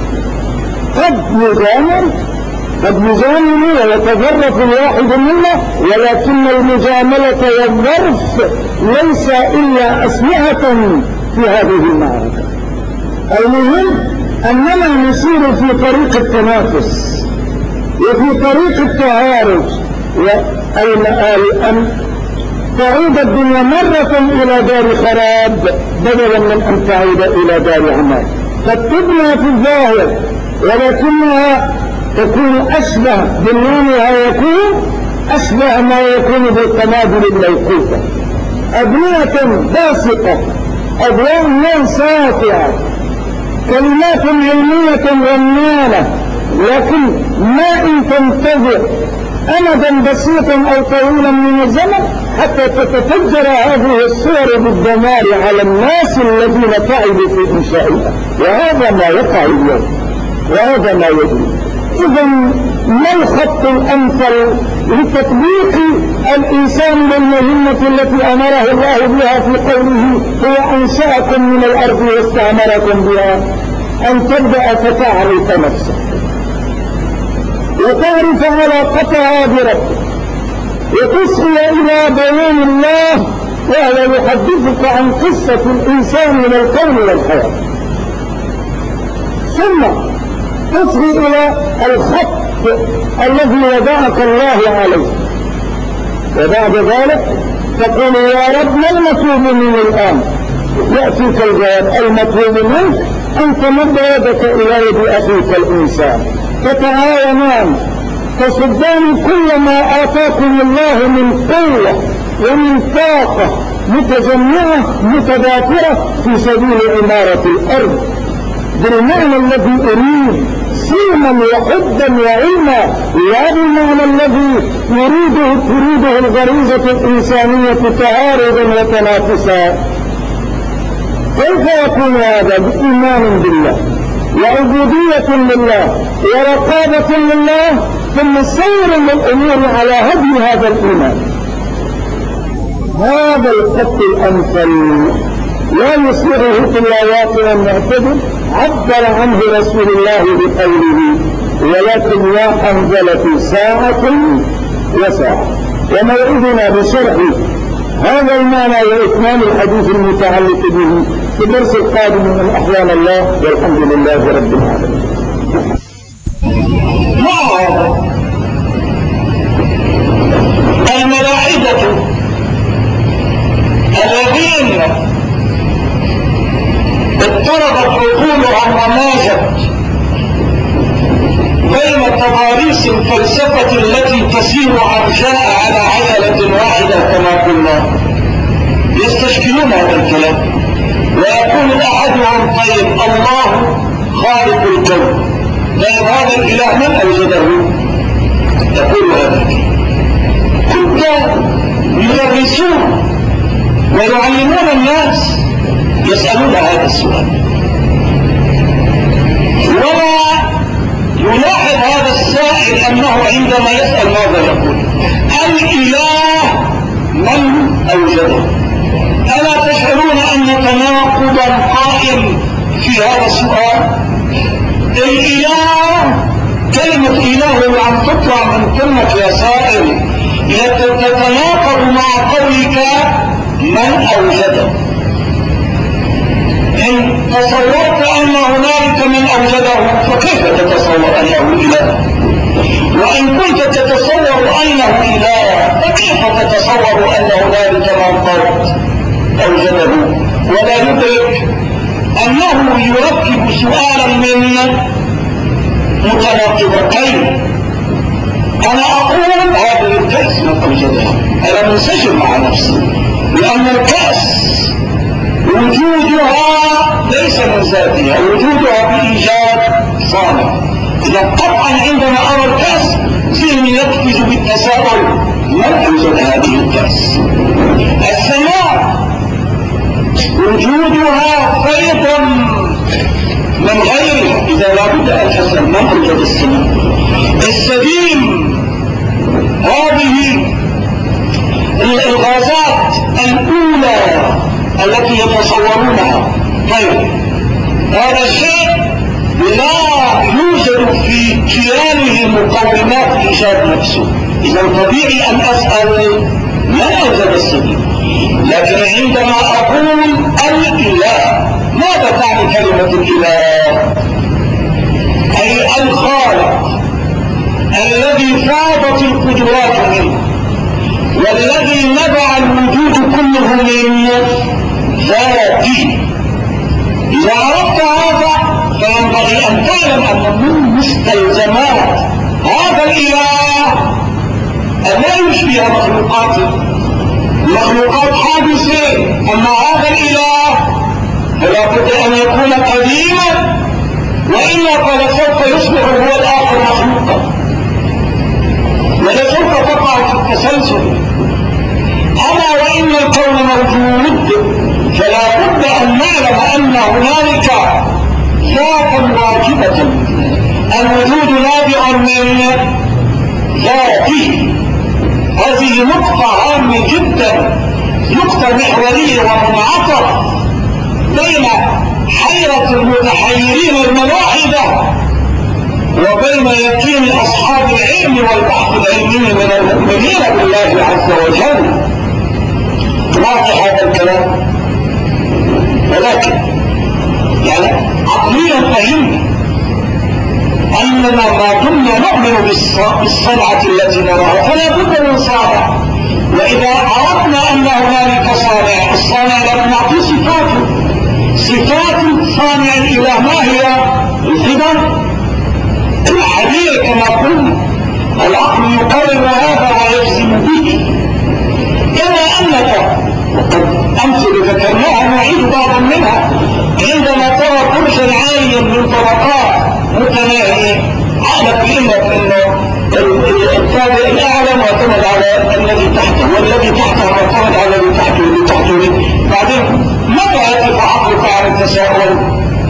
Speaker 1: قد يجامل ويتظرف الواحد منا ولكن المجاملة والظرف ليس إلا أسمعة في هذه المعركة. المهم أننا نسير في طريق التنافس وفي طريق التعارض والمآل تعود الدنيا مرة إلى دار خراب بدلا من أن تعود إلى دار عمار. قد تبنى في الظاهر ولكنها تكون أشبه بنيانها، يكون أشبه ما يكون بالقنابل الموقوفة، أبنية باسقة، أبواب ساطعة، كلمات علمية رنانة، لكن ما إن تنتظر أمدا بسيطا أو طويلا من الزمن حتى تتفجر هذه الصور بالدمار على الناس الذين تعبوا في إنشائها. وهذا ما يقع اليوم وهذا ما يجري. إذا ما الخط الأمثل لتطبيق الإنسان بالمهمة التي أمره الله بها في قوله هو أنشأكم من الأرض واستعمركم بها؟ أن تبدأ فتعرف نفسك وتعرف علاقتها بربك وتصغي إلى بيان الله، وهو يحدثك عن قصة الإنسان من الكون والحياة، ثم تصغي إلى الخط الذي وضعك الله عليه، وبعد ذلك تقول يا رب ما المطلوب مني الآن؟ يأتيك الجواب المطلوب منك أن تمد يدك إلى يد أخيك الإنسان، تتعاونان تصدان كل ما آتاكم الله من قوة ومن طاقة متجمعة متضافرة في سبيل عمارة الأرض بالمعنى الذي أريد، سلما وحبا وعلما، لا بالمعنى الذي تريده الغريزة الإنسانية تعارضا وتنافسا. كيف يكون هذا؟ بإيمان بالله وعبودية لله ورقابة لله، ثم سير للأمور على هدي هذا الإيمان. هذا الخط الأمثل لا يصلحه إلا واقع معتدل عبر عنه رسول الله بقوله ولكن يا حنظلة ساعة وساعة. وموعدنا بشرح هذا المعنى وإتمام الحديث المتعلق به في الدرس القادم من أحيان الله، والحمد لله رب العالمين.
Speaker 2: الملاحدة الذين اضطربت عقولهم وماجت بين تضاريس الفلسفة التي تسير عرجاء على عجلة واحدة كما قلنا، يستشكلون هذا الكلام ويقول أحدهم طيب الله خالق الكون، طيب هذا الإله من أوجده؟ يقول هذا كنت يدرسون ويعلمون الناس يسألون هذا السؤال، ولا يلاحظ هذا السائل أنه عندما يسأل ماذا يقول؟ الإله من أوجده؟ ألا تشعرون أن تناقضا قائم في هذا السؤال؟ الإله، كلمة إله عم تطلع من كلمة يا سائل تتناقض مع قولك من أوجده. إن تصورت أن هنالك من أوجده فكيف تتصور أنه إله؟ وإن كنت تتصور أنه إله فكيف تتصور أن هنالك من قد أوجده؟ ولا يدرك أنه يركب سؤالا من متناقضتين. أنا أقول هذه الكأس من أوجدها، أنا منسجم مع نفسي، لأن الكأس وجودها ليس من ذاتها، وجودها بإيجاد صانع. إذا طبعا عندما أرى الكأس ذهني يقفز بالتساؤل من أوجد هذه الكأس؟ السماء وجودها فيضا من غيرها، إذا لابد أن تسأل من أوجد السماء؟ السديم هذه الغازات الأولى التي يتصورونها، طيب هذا الشيء لا يوجد في كيانه مقومات إيجاد نفسه، إذا طبيعي أن أسأل من أوجد السديم. لكن عندما أقول الإله، ماذا تعني كلمة الإله؟ أي الخالق الذي فاضت القدرات منه والذي نبع الوجود كله من ذاته. إذا عرفت هذا فينبغي أن تعلم أن من مستلزمات هذا الإله أن لا يشبه مخلوقاته. المخلوقات حادثة، أما هذا الإله فلا بد أن يكون قديما، وإلا فلسوف يصبح هو الآخر مخلوقا، ولسوف تقع في التسلسل. أما وإن الكون موجود فلا بد أن نعلم أن هنالك ذاتا واجبة. الوجود نابع من ذاته. هذه نقطة هامة جدا، نقطة محورية ومنعطف بين حيرة المتحيرين الملاحدة وبين يقين أصحاب العلم والبحث العلمي من المؤمنين بالله عز وجل. واضح هذا الكلام، ولكن يعني عقليا فهمنا أننا ما دمنا نؤمن بالصنعة التي نراها فلا بد من صانع. وإذا عرفنا أن هنالك صانع، الصانع لم نعطي صفاته. صفات صانع الإله ما هي؟ الخدم، الحديث كما قلنا. العقل يقرر هذا ويجزم به. كما أنك وقد أمثل ذكرناها نعيد بعضا منها، عندما ترى برجا عاليا من طبقات متناهية عقلك يقول انه الطابق الاعلى معتمد على الذي تحته، والذي تحته معتمد على الذي تحته والذي تحته. بعدين متى يقف عقلك عن التساؤل؟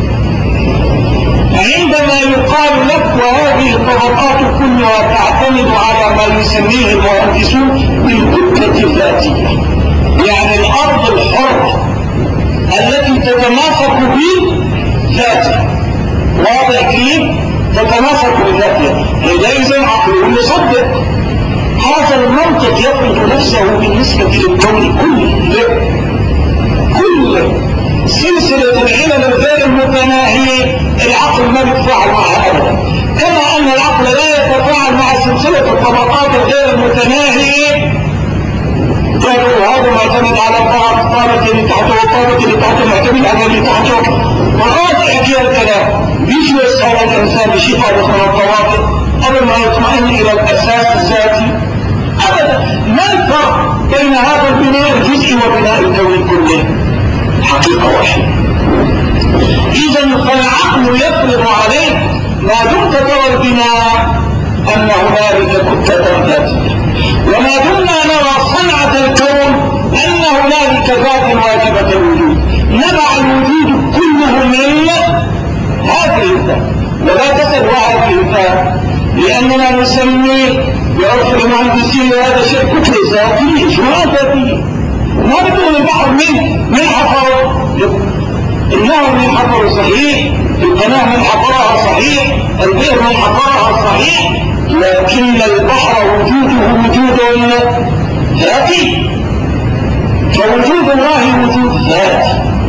Speaker 2: عندما يقال لك وهذه الطبقات كلها تعتمد على ما يسميه المهندسون بالكتلة الذاتية، يعني الارض الحرة التي تتماسك بذاتها. واضح كيف؟ تتماسك بذاتها. حينئذ عقله يصدق هذا المنطق، يفرض نفسه بالنسبة للكون كله. كل سلسلة العلل الغير المتناهية العقل ما يتفاعل معها أبدا، كما أن العقل لا يتفاعل مع سلسلة الطبقات الغير المتناهية. قالوا هذا معتمد على الطابق اللي تحته والطابق اللي تحته معتمد على اللي تحته، وقاطع كثير الكلام. يجي يسأل الإنسان بشيء خالص من الطوابق قبل ما يطمئن إلى الأساس الذاتي أبدا. ما الفرق بين هذا البناء الجزئي وبناء الكون كله؟ حقيقة واحدة. إذا فالعقل يفرض عليك ما دمت ترى البناء أن هنالك كتلة ذاتية، وما دمنا نرى صنعة الكون أن هنالك ذات واجبة الوجود. نبع الوجود كله من هذه الذات، ولا تسأل هذه الذات، لأننا نسمي بعرف المهندسين هذا شيء كتلة ذاتية. شو ذاتية؟ ما بتقول البحر من حفره؟ النهر من حفره صحيح، القناة من حفرها صحيح، البئر من حفرها صحيح، لكن البحر وجوده وجود ذاتي، فوجود الله وجود ذات.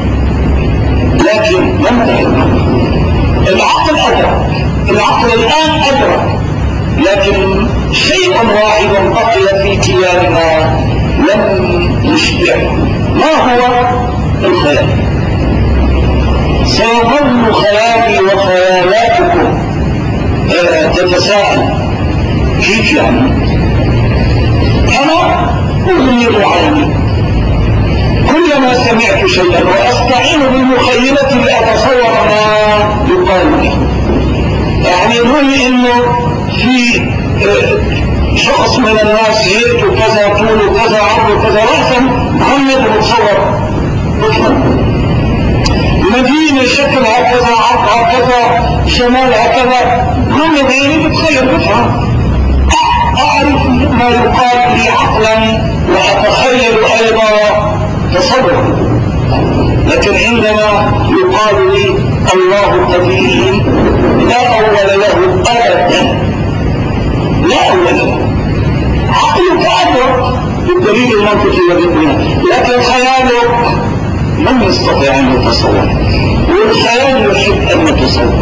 Speaker 2: لكن منتهي العقل أدرك، العقل الآن أدرك، لكن شيء واحد بقي في كياننا لم يشبعه. ما هو؟ الخيال. سيظل خيالي وخيالاتكم تتساءل كيف يعني؟ أنا أغمض عيني كلما سمعت شيئا وأستعين بالمخيلة لأتصور ما يقال لي. يعني يقول إنه في شخص من الناس هيك وكذا طول وكذا عرض وكذا رأسا غمض وتصور مدينة شكل هكذا، عرض هكذا، شمال هكذا، غمض عيني بتخيل بفهم، أعرف ما يقال لي عقلا وأتخيل أيضا تصور. لكن عندما يقال لي الله قدير لا أول له أبدا، لا أول له. عقلك أدرك بالدليل المنطقي والإبناء، لكن خيالك من يستطيع أن يتصور، والخيال يحب أن يتصور.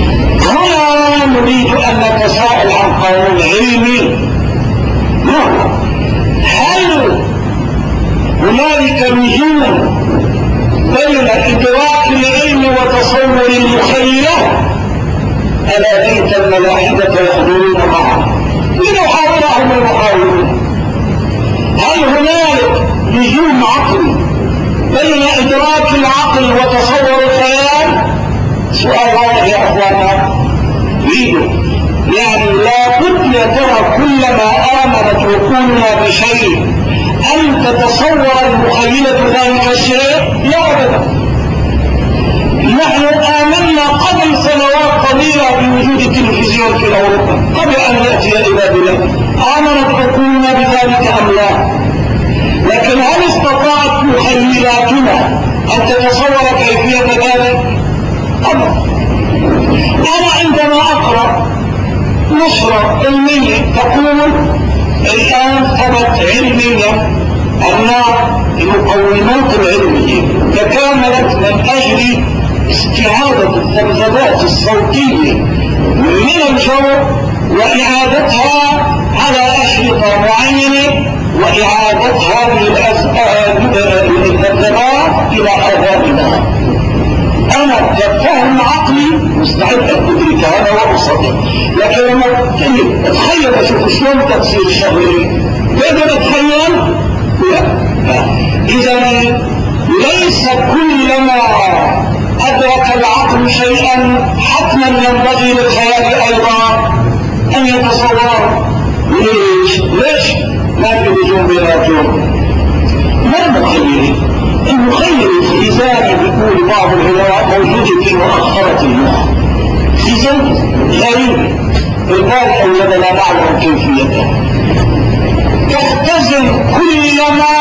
Speaker 2: هنا نريد أن نتساءل عن قانون علمي. ما هو؟ هنالك نجوم بين إدراك العلم وتصور المخيلة. ألا ليت الملاحدة يحضرون معه لنحاورهم المحاورون. هل هنالك نجوم عقل بين إدراك العقل وتصور الخيال؟ سؤال واضح يا أخوانا. يعني لا بد يا ترى كلما آمنت عقولنا بشيء أن تتصور المخيلة ذلك الشيء؟ لا أبدا. نحن آمنا قبل سنوات طويلة بوجود التلفزيون في أوروبا قبل أن يأتي إلى بلاد. آمنت عقولنا بذلك أم لا؟ لكن هل استطاعت مخيلاتنا أن تتصور كيفية ذلك؟ أبدا. أنا عندما أقرأ نشرة علمية تقول الآن ثبت علميا أن المقومات العلمية تكاملت من أجل استعادة الذبذبات الصوتية من الجو وإعادتها على أشرطة معينة وإعادة هذه الذبذبات إلى أذاننا. أنا كفهم عقلي مستعد أن أدرك هذا وأصدق، لكن لما أتخيل أشوف شلون تفسير الشغلين بقدر أتخيل؟ لا. إذا ليس كلما أدرك العقل شيئا حتما ينبغي للخيال أيضا أن يتصور. ليش؟ ما في نجوم بيناتهم. ما المخيل؟ المخيل الخزاني بيقول بعض العلماء موجودة في مؤخرة المخ. خزان غريب البارحة الذي لا نعلم كيفيته تختزن كلما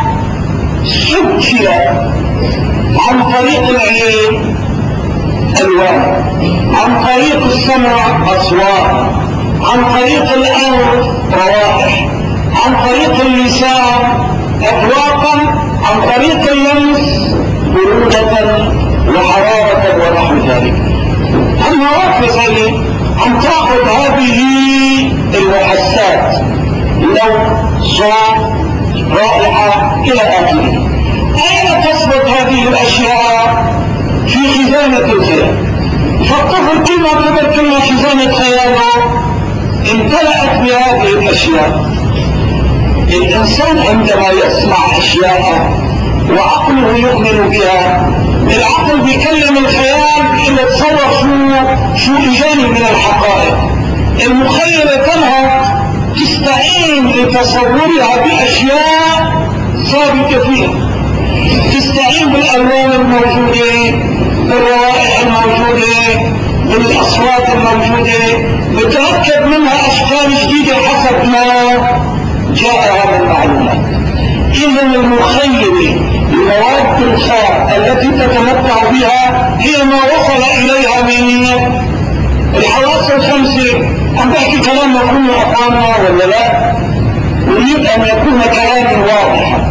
Speaker 2: سكر عن طريق العين ألوان، عن طريق السمع أصوات، عن طريق الأنف روائح، عن طريق اللسان أذواقا، عن طريق اللمس برودة وحرارة ونحو ذلك. النوافذ أن تأخذ هذه المحسات لون صوت رائحة إلى آخره. أين تثبت هذه الأشياء؟ في خزانة الخيال. فالطفل كما تذكرنا خزانة خياله امتلأت بهذه الأشياء. الإنسان عندما يسمع أشياء وعقله يؤمن بها، العقل بيكلم الخيال إلا تصور شو إجاني من الحقائق. المخيلة تنهض تستعين لتصورها بأشياء ثابتة فيها، تستعين بالألوان الموجودة، بالروائح الموجودة، بالأصوات الموجودة، بتركب منها أشكال جديدة حسب ما جاءها من معلومات. إذا المخيلة المواد الخام التي تتمتع بها هي ما وصل إليها من الحواس الخمسة. عم بحكي كلام مفهوم أخواننا ولا لا؟ أريد أن يكون كلامي واضحا.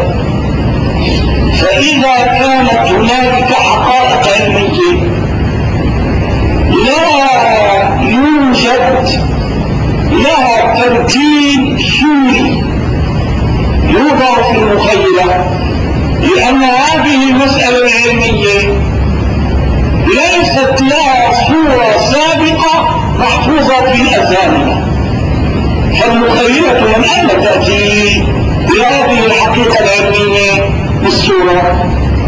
Speaker 2: فإذا كانت هنالك حقائق علمية لا يوجد لها ترتيب سوري يوضع في المخيلة، لأن هذه المسألة العلمية ليست لها صورة سابقة محفوظة في أذهاننا. فالمخيلة من أين تأتي بهذه الحقيقة العلمية بالصورة؟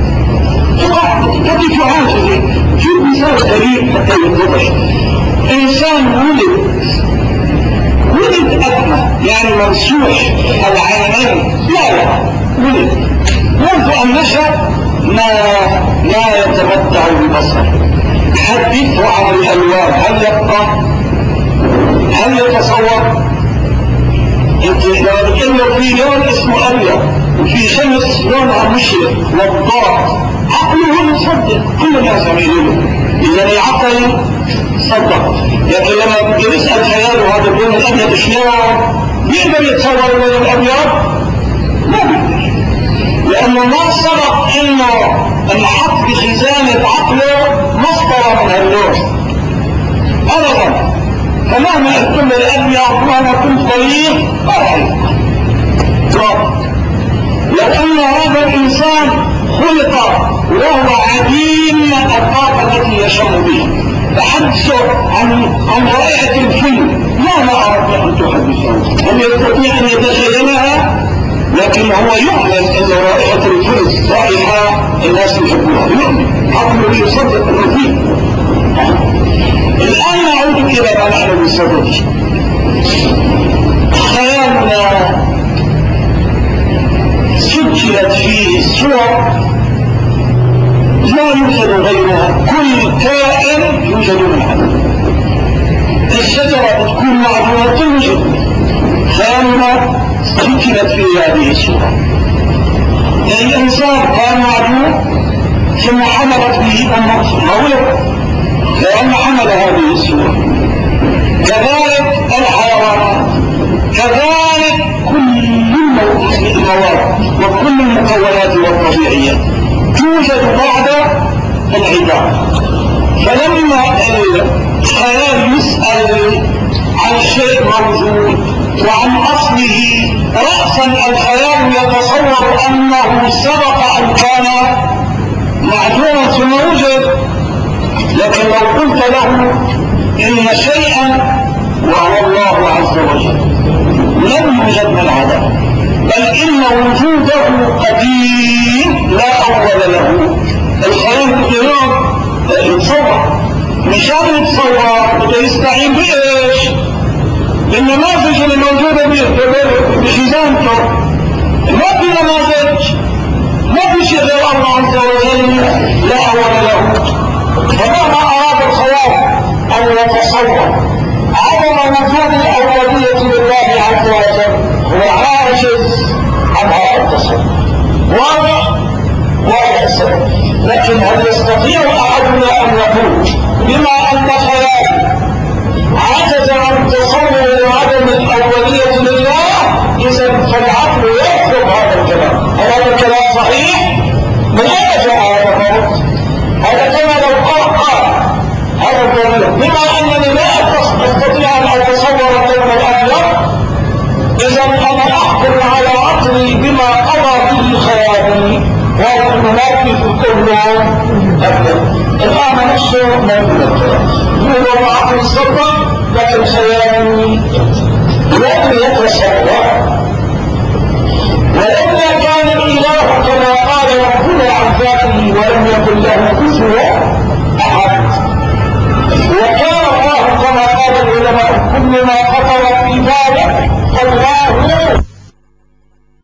Speaker 2: تأتي في عاجزة. في مثال قريب حتى يتضح. إنسان ولد أكمل، يعني ممسوح العينين، لا ولد منذ أن نشأ ما يتمتع ببصر. حدثه عن الألوان، هل يبقى؟ هل يتصور؟ انت لو بتقول في لون اسمه أبيض وفي شمس لونها مشرق والضغط، عقله يصدق، كل الناس يعملونه. إذا العقل صدق. لكن لما بدي نسأل خياله هذا اللون الأبيض شلون بيقدر يتصور اللون الأبيض؟ ما بيقدر، لأنه ما سبق إنه الحق بخزانة عقله مصدر من اللون أبدا. فمهما قلت له الأبيض مهما كنت طريق ما رأيك. لو أن هذا الإنسان خلق وهو عديم الطاقة التي يشم بها، تحدثه عن رائحة الفيل لا أردت أن تحدثه، هل يستطيع أن يتخيلها؟ لكن هو يعلم أن رائحة الفيل رائحة الناس يحبونها، يعلم عقله يصدق أنه فيه. الآن نعود إلى ما نحن بصدده. خيالنا سجلت فيه صور لا يوجد غيرها، كل كائن يوجد من عدم. الشجرة بتكون معدومة توجد، خيالنا سجلت فيه هذه الصورة. الإنسان كان معدوم ثم حملت به أمه مولد، لأن حمل هذه الصورة. كذلك الحيوانات، كذلك كل المواد وكل المكونات والطبيعيات توجد بعد العبادة. فلما الخيال يسأل عن شيء موجود وعن أصله، رأسا الخيال يتصور أنه سبق أن كان معدوما ثم وجد. لكن لو قلت له إن شيئا وهو الله عز وجل لم يوجد من عدم، بل إن وجوده قديم لا أول له، الخيال اليوم يتصور، مشان يتصور بده يستعين بإيش؟ بالنماذج اللي موجودة بخزانته. ما في نماذج، ما في شيء غير الله عز وجل لا أول له. فمهما أراد الخيال أن يتصور عدم وجود الأولية لله عز وجل هو عاجز عن هذا التصور. واضح السبب. لكن هل يستطيع أحدنا أن يقول بما أن خيال عجز عن تصور عدم الأولية لله إذا فالعقل يرفض هذا الكلام؟ هل هذا الكلام صحيح؟ من أين جاء هذا الموت؟ هذا كما لو قال هذا الدليل بما أنني لا أستطيع أن أتصور كون الأبيض، إذا أنا أحكم على عقلي بما قضى به خيالي وهو أنه ما في الكون أبيض. الآن نفسه موجود هو عقل الصدق، لكن خيالي لم يتصور. ولما كان الإله كما